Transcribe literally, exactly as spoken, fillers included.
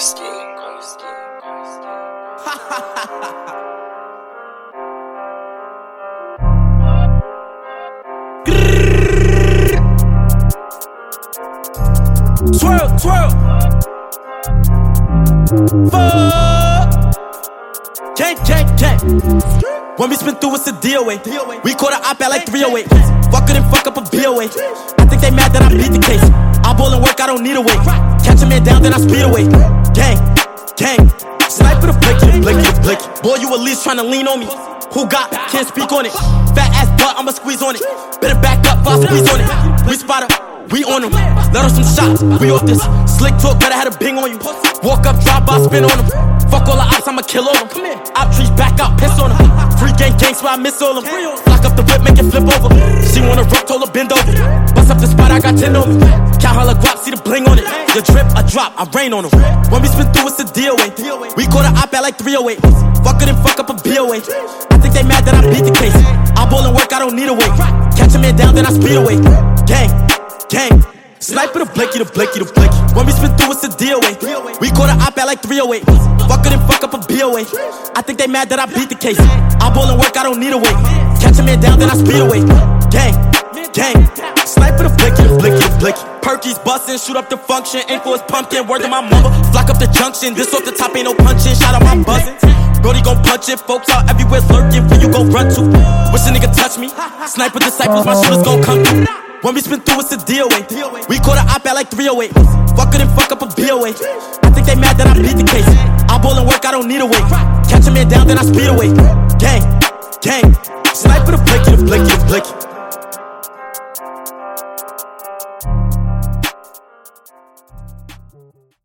Karski, Karski, Twirl, twirl. Fuck. Gang, gang, gang. When we spin through, it's a D O A. We caught an op at like three oh eight. Fuck it and fuck up a B O A. I think they mad that I beat the case. I ball and work, I don't need a weight. Catch a man down, then I speed away. Gang, gang. Sniper the blicky, the blicky, the blicky. Boy, you at least tryna lean on me. Who got? Can't speak on it. Fat ass butt, I'ma squeeze on it. Better back up, I'll squeeze on it. We spot her, we on them. Let her some shots, we off this. Slick talk, better had a bing on you. Walk up, drop, I spin on them. Fuck all the ops, I'ma kill all them. Op trees back out, piss on them. Free gang gang, so I miss all them. Lock up the whip, make it flip over. She wanna rock, told her bend over. Bust up the spot, I got ten on me. Count her like guap, see the bling on it. You drip, I drop, I rain on them. When we spin through, it's a D O A. We caught an op at like three oh eight. Fuck it and fuck up a B O A. I think they mad that I beat the case. I ball and work, I don't need a weight. Catch a man down, then I speed away. Gang, gang. Sniper the blicky, the blicky, the blicky. When we spin through, it's a D O A. We caught an op at like three oh eight. Fuck it and fuck up a B O A. I think they mad that I beat the case. I ball and work, I don't need a weight. Catch a man down, then I speed away. Gang, gang. Sniper the blicky, the blicky, the blicky. Perky's bustin', shoot up the function. Ain't for his pumpkin, word to my mama. Flock up the junction, this off the top, ain't no punching. Shout out my buzzin'. Brody gon' punch it, folks out everywhere lurking. Where you gon' run to? Wish a nigga touch me. Sniper disciples, my shooters gon' come through. When we spin through, it's a D O A. We caught an op at like three oh eight. Fuck it and fuck up a B O A. I think they mad that I beat the case. I ball and work, I don't need a weight. Catch a man down, then I speed away. Gang, gang. Sniper the blicky, the blicky, the blicky.